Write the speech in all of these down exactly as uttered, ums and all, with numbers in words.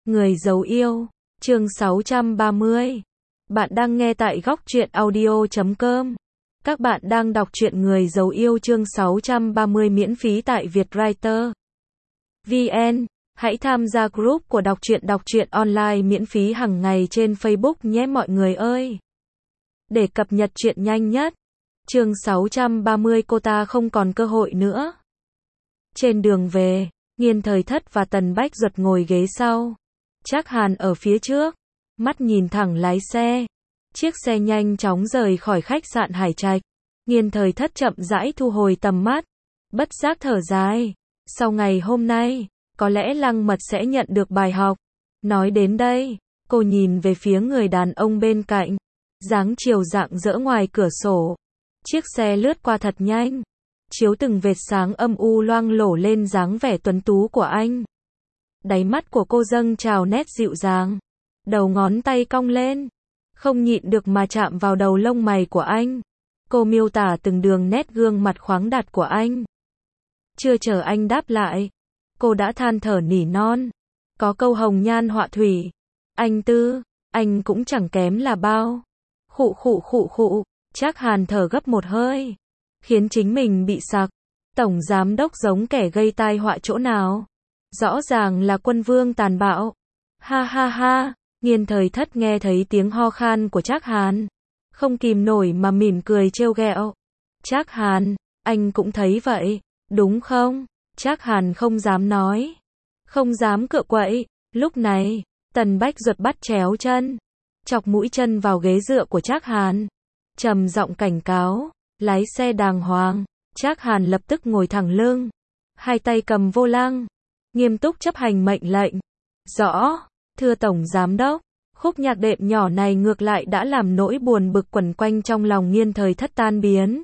Người giấu yêu, chương sáu trăm ba mươi. Bạn đang nghe tại góc truyện audio chấm com. Các bạn đang đọc truyện Người giấu yêu chương sáu trăm ba mươi miễn phí tại Vietwriter vê en. Hãy tham gia group của đọc truyện đọc truyện online miễn phí hàng ngày trên Facebook nhé mọi người ơi. Để cập nhật truyện nhanh nhất. Chương sáu trăm ba mươi cô ta không còn cơ hội nữa. Trên đường về, Nghiên Thời Thất và Tần Bách Duật ngồi ghế sau. Trác Hàn ở phía trước, mắt nhìn thẳng lái xe. Chiếc xe nhanh chóng rời khỏi khách sạn Hải Trạch. Nghiên Thời Thất chậm rãi thu hồi tầm mắt, bất giác thở dài. Sau ngày hôm nay, có lẽ Lăng Mật sẽ nhận được bài học. Nói đến đây, cô nhìn về phía người đàn ông bên cạnh. Dáng chiều rạng rỡ ngoài cửa sổ. Chiếc xe lướt qua thật nhanh, chiếu từng vệt sáng âm u loang lổ lên dáng vẻ tuấn tú của anh. Đáy mắt của cô dâng trào nét dịu dàng, đầu ngón tay cong lên, không nhịn được mà chạm vào đầu lông mày của anh. Cô miêu tả từng đường nét gương mặt khoáng đạt của anh. Chưa chờ anh đáp lại, cô đã than thở nỉ non. Có câu hồng nhan họa thủy. Anh Tư, anh cũng chẳng kém là bao. Khụ khụ khụ khụ, Trác Hàn thở gấp một hơi, khiến chính mình bị sặc. Tổng giám đốc giống kẻ gây tai họa chỗ nào? Rõ ràng là quân vương tàn bạo. Ha ha ha, Nghiên Thời Thất nghe thấy tiếng ho khan của Trác Hàn, không kìm nổi mà mỉm cười trêu ghẹo. Trác Hàn, anh cũng thấy vậy, đúng không? Trác Hàn không dám nói, không dám cựa quậy. Lúc này, Tần Bách Duật bắt chéo chân, chọc mũi chân vào ghế dựa của Trác Hàn, trầm giọng cảnh cáo, lái xe đàng hoàng. Trác Hàn lập tức ngồi thẳng lưng, hai tay cầm vô lăng, nghiêm túc chấp hành mệnh lệnh. Rõ, thưa Tổng Giám Đốc. Khúc nhạc đệm nhỏ này ngược lại đã làm nỗi buồn bực quẩn quanh trong lòng Nghiên Thời Thất tan biến.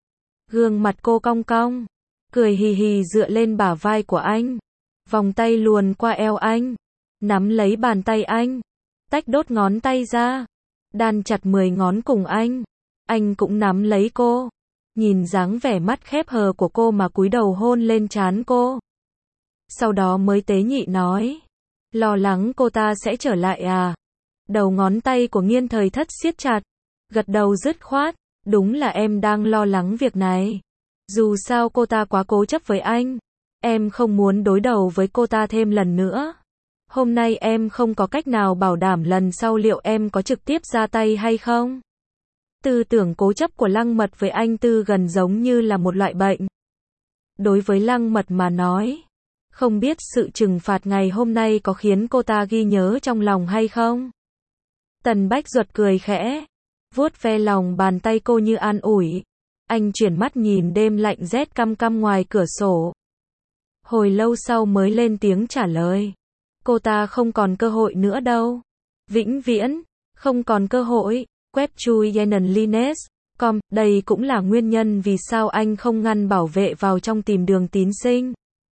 Gương mặt cô cong cong, cười hì hì dựa lên bả vai của anh, vòng tay luồn qua eo anh, nắm lấy bàn tay anh, tách đốt ngón tay ra, đan chặt mười ngón cùng anh. Anh cũng nắm lấy cô, nhìn dáng vẻ mắt khép hờ của cô mà cúi đầu hôn lên trán cô. Sau đó mới tế nhị nói, lo lắng cô ta sẽ trở lại à? Đầu ngón tay của Nghiên Thời Thất siết chặt, gật đầu dứt khoát, đúng là em đang lo lắng việc này. Dù sao cô ta quá cố chấp với anh, em không muốn đối đầu với cô ta thêm lần nữa. Hôm nay em không có cách nào bảo đảm lần sau liệu em có trực tiếp ra tay hay không. Tư tưởng cố chấp của Lăng Mật với anh Tư gần giống như là một loại bệnh. Đối với Lăng Mật mà nói, không biết sự trừng phạt ngày hôm nay có khiến cô ta ghi nhớ trong lòng hay không. Tần Bách Duật cười khẽ, vuốt ve lòng bàn tay cô như an ủi. Anh chuyển mắt nhìn đêm lạnh rét căm căm ngoài cửa sổ. Hồi lâu sau mới lên tiếng trả lời. Cô ta không còn cơ hội nữa đâu. Vĩnh viễn, không còn cơ hội. Web chui Yenan Lines chấm com, đây cũng là nguyên nhân vì sao anh không ngăn bảo vệ vào trong tìm Đường Tín Sinh.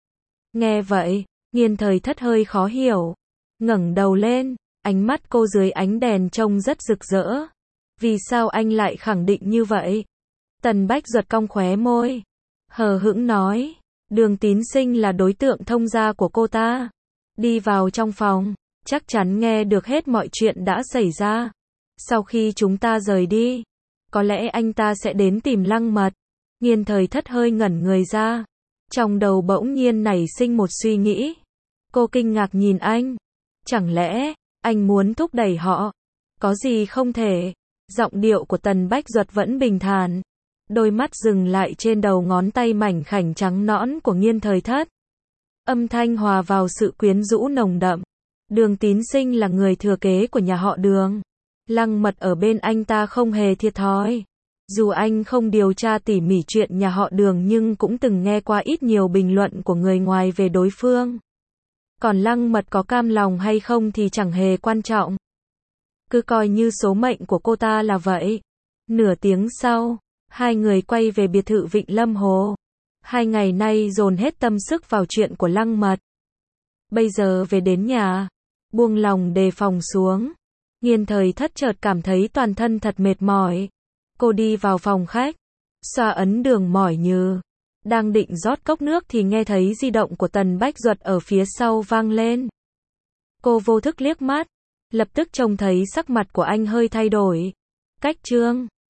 Nghe vậy, Nghiên Thời Thất hơi khó hiểu, ngẩng đầu lên, ánh mắt cô dưới ánh đèn trông rất rực rỡ. Vì sao anh lại khẳng định như vậy? Tần Bách Duật cong khóe môi, hờ hững nói, Đường Tín Sinh là đối tượng thông gia của cô ta. Đi vào trong phòng, chắc chắn nghe được hết mọi chuyện đã xảy ra. Sau khi chúng ta rời đi, có lẽ anh ta sẽ đến tìm Lăng Mật. Nghiên Thời Thất hơi ngẩn người ra, trong đầu bỗng nhiên nảy sinh một suy nghĩ. Cô kinh ngạc nhìn anh, chẳng lẽ anh muốn thúc đẩy họ? Có gì không thể? Giọng điệu của Tần Bách Duật vẫn bình thản, đôi mắt dừng lại trên đầu ngón tay mảnh khảnh trắng nõn của Nghiên Thời Thất. Âm thanh hòa vào sự quyến rũ nồng đậm. Đường Tín Sinh là người thừa kế của nhà họ Đường. Lăng Mật ở bên anh ta không hề thiệt thòi. Dù anh không điều tra tỉ mỉ chuyện nhà họ Đường nhưng cũng từng nghe qua ít nhiều bình luận của người ngoài về đối phương. Còn Lăng Mật có cam lòng hay không thì chẳng hề quan trọng. Cứ coi như số mệnh của cô ta là vậy. Nửa tiếng sau, hai người quay về biệt thự Vịnh Lâm Hồ. Hai ngày nay dồn hết tâm sức vào chuyện của Lăng Mật. Bây giờ về đến nhà, buông lòng đề phòng xuống. Nghiên Thời Thất chợt cảm thấy toàn thân thật mệt mỏi. Cô đi vào phòng khách, xoa ấn đường mỏi như, đang định rót cốc nước thì nghe thấy di động của Tần Bách Duật ở phía sau vang lên. Cô vô thức liếc mắt, lập tức trông thấy sắc mặt của anh hơi thay đổi. Cách chương